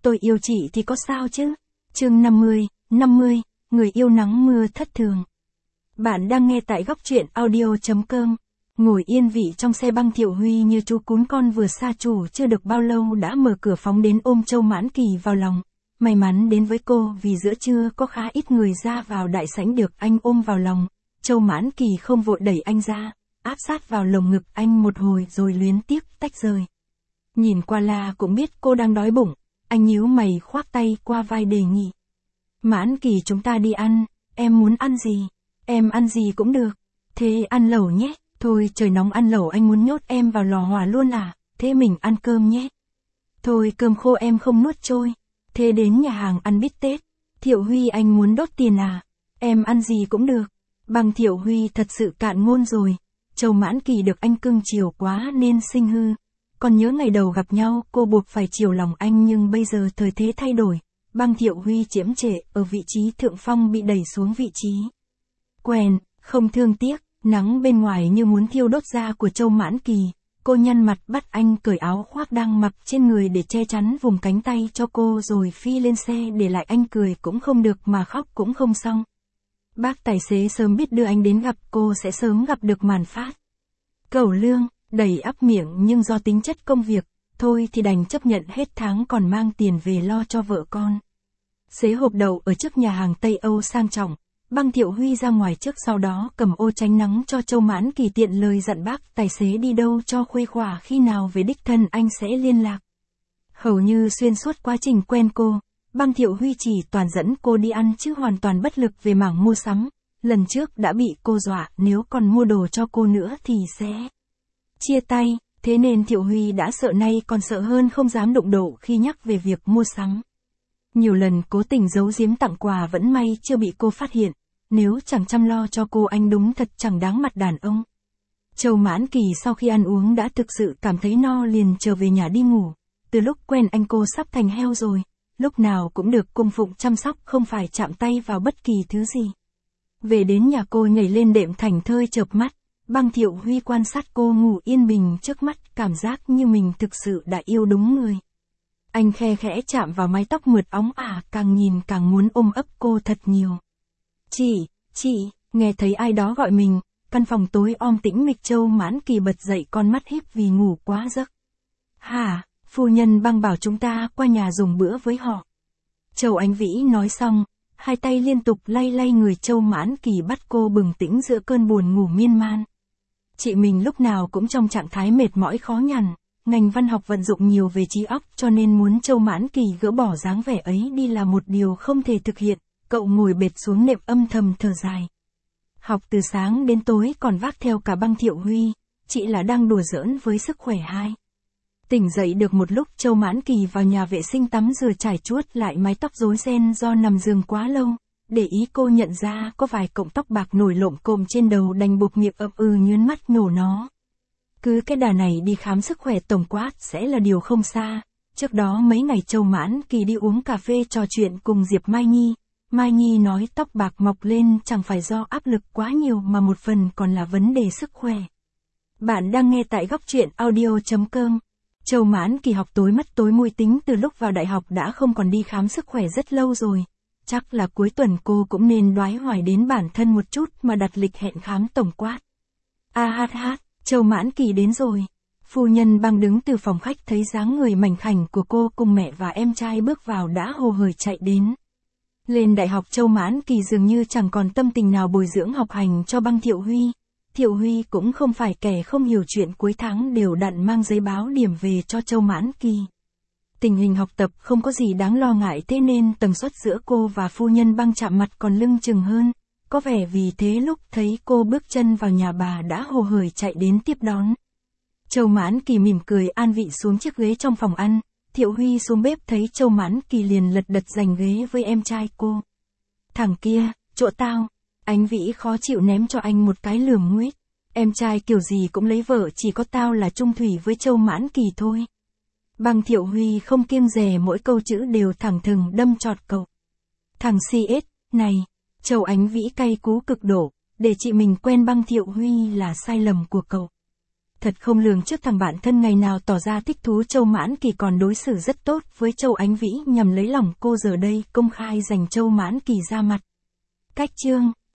tôi yêu chị thì có sao chứ? Chương 50, người yêu nắng mưa thất thường. Bạn đang nghe tại góc truyện audio.com. Ngồi yên vị trong xe băng Thiệu Huy như chú cún con vừa xa chủ chưa được bao lâu đã mở cửa phóng đến ôm Châu Mãn Kỳ vào lòng. May mắn đến với cô vì giữa trưa có khá ít người ra vào đại sảnh được anh ôm vào lòng. Châu Mãn Kỳ không vội đẩy anh ra, áp sát vào lồng ngực anh một hồi rồi luyến tiếc tách rời. Nhìn qua là cũng biết cô đang đói bụng, anh nhíu mày khoác tay qua vai đề nghị. Mãn Kỳ, chúng ta đi ăn, em muốn ăn gì? Em ăn gì cũng được. Thế ăn lẩu nhé. Thôi trời nóng ăn lẩu, anh muốn nhốt em vào lò hỏa luôn à? Thế mình ăn cơm nhé. Thôi cơm khô em không nuốt trôi. Thế đến nhà hàng ăn bít tết. Thiệu Huy, anh muốn đốt tiền à? Em ăn gì cũng được. Bằng Thiệu Huy thật sự cạn ngôn rồi. Châu Mãn Kỳ được anh cưng chiều quá nên sinh hư. Còn nhớ ngày đầu gặp nhau cô buộc phải chiều lòng anh, nhưng bây giờ thời thế thay đổi. Băng Thiệu Huy chiếm trệ ở vị trí thượng phong bị đẩy xuống vị trí quèn, không thương tiếc. Nắng bên ngoài như muốn thiêu đốt da của Châu Mãn Kỳ. Cô nhăn mặt bắt anh cởi áo khoác đang mặc trên người để che chắn vùng cánh tay cho cô rồi phi lên xe, để lại anh cười cũng không được mà khóc cũng không xong. Bác tài xế sớm biết đưa anh đến gặp cô sẽ sớm gặp được màn phát cẩu lương, đầy ắp miệng, nhưng do tính chất công việc, thôi thì đành chấp nhận hết tháng còn mang tiền về lo cho vợ con. Xế hộp đậu ở trước nhà hàng Tây Âu sang trọng. Băng Thiệu Huy ra ngoài trước, sau đó cầm ô tránh nắng cho Châu Mãn Kỳ, tiện lời dặn bác tài xế đi đâu cho khuây khỏa, khi nào về đích thân anh sẽ liên lạc. Hầu như xuyên suốt quá trình quen cô, Băng Thiệu Huy chỉ toàn dẫn cô đi ăn chứ hoàn toàn bất lực về mảng mua sắm. Lần trước đã bị cô dọa nếu còn mua đồ cho cô nữa thì sẽ chia tay, thế nên Thiệu Huy đã sợ, nay còn sợ hơn, không dám đụng độ khi nhắc về việc mua sắm. Nhiều lần cố tình giấu giếm tặng quà vẫn may chưa bị cô phát hiện. Nếu chẳng chăm lo cho cô anh đúng thật chẳng đáng mặt đàn ông. Châu Mãn Kỳ sau khi ăn uống đã thực sự cảm thấy no, liền trở về nhà đi ngủ. Từ lúc quen anh cô sắp thành heo rồi. Lúc nào cũng được cung phụng chăm sóc, không phải chạm tay vào bất kỳ thứ gì. Về đến nhà cô nhảy lên đệm thảnh thơi chợp mắt. Băng Thiệu Huy quan sát cô ngủ yên bình trước mắt, cảm giác như mình thực sự đã yêu đúng người. Anh khe khẽ chạm vào mái tóc mượt óng ả, càng nhìn càng muốn ôm ấp cô thật nhiều. Chị, nghe thấy ai đó gọi mình, căn phòng tối om tĩnh mịch. Châu Mãn Kỳ bật dậy, con mắt híp vì ngủ quá giấc. Hả, phu nhân Băng bảo chúng ta qua nhà dùng bữa với họ. Châu Ánh Vĩ nói xong, hai tay liên tục lay lay người Châu Mãn Kỳ, bắt cô bừng tỉnh giữa cơn buồn ngủ miên man. Chị mình lúc nào cũng trong trạng thái mệt mỏi khó nhằn, ngành văn học vận dụng nhiều về trí óc cho nên muốn Châu Mãn Kỳ gỡ bỏ dáng vẻ ấy đi là một điều không thể thực hiện. Cậu ngồi bệt xuống nệm âm thầm thở dài. Học từ sáng đến tối còn vác theo cả Băng Thiệu Huy, chị là đang đùa giỡn với sức khỏe hai. Tỉnh dậy được một lúc, Châu Mãn Kỳ vào nhà vệ sinh tắm rửa trải chuốt lại mái tóc rối ren do nằm giường quá lâu. Để ý cô nhận ra có vài cọng tóc bạc nổi lộm cộm trên đầu, đành buộc miệng nhớn mắt nhổ nó. Cứ cái đà này đi khám sức khỏe tổng quát sẽ là điều không xa. Trước đó mấy ngày Châu Mãn Kỳ đi uống cà phê trò chuyện cùng Diệp Mai Nhi. Mai Nhi nói tóc bạc mọc lên chẳng phải do áp lực quá nhiều mà một phần còn là vấn đề sức khỏe. Bạn đang nghe tại góc truyện audio.com. Châu Mãn Kỳ học tối mắt tối mũi, tính từ lúc vào đại học đã không còn đi khám sức khỏe rất lâu rồi. Chắc là cuối tuần cô cũng nên đoái hoài đến bản thân một chút mà đặt lịch hẹn khám tổng quát. Châu Mãn Kỳ đến rồi. Phu nhân Băng đứng từ phòng khách thấy dáng người mảnh khảnh của cô cùng mẹ và em trai bước vào đã hồ hởi chạy đến. Lên đại học Châu Mãn Kỳ dường như chẳng còn tâm tình nào bồi dưỡng học hành cho Băng Thiệu Huy. Thiệu Huy cũng không phải kẻ không hiểu chuyện, cuối tháng đều đặn mang giấy báo điểm về cho Châu Mãn Kỳ. Tình hình học tập không có gì đáng lo ngại, thế nên tần suất giữa cô và phu nhân Băng chạm mặt còn lưng chừng hơn. Có vẻ vì thế lúc thấy cô bước chân vào nhà bà đã hồ hởi chạy đến tiếp đón. Châu Mãn Kỳ mỉm cười an vị xuống chiếc ghế trong phòng ăn. Thiệu Huy xuống bếp thấy Châu Mãn Kỳ liền lật đật giành ghế với em trai cô. Thằng kia, chỗ tao. Ánh Vĩ khó chịu ném cho anh một cái lườm nguết. Em trai kiểu gì cũng lấy vợ, chỉ có tao là chung thủy với Châu Mãn Kỳ thôi. Băng Thiệu Huy không kiêng dè, mỗi câu chữ đều thẳng thừng đâm chọt cậu. Thằng CS, này. Châu Ánh Vĩ cay cú cực độ, để chị mình quen Băng Thiệu Huy là sai lầm của cậu. Thật không lường trước thằng bạn thân ngày nào tỏ ra thích thú Châu Mãn Kỳ còn đối xử rất tốt với Châu Ánh Vĩ nhằm lấy lòng cô, giờ đây công khai giành Châu Mãn Kỳ ra mặt. Cách chương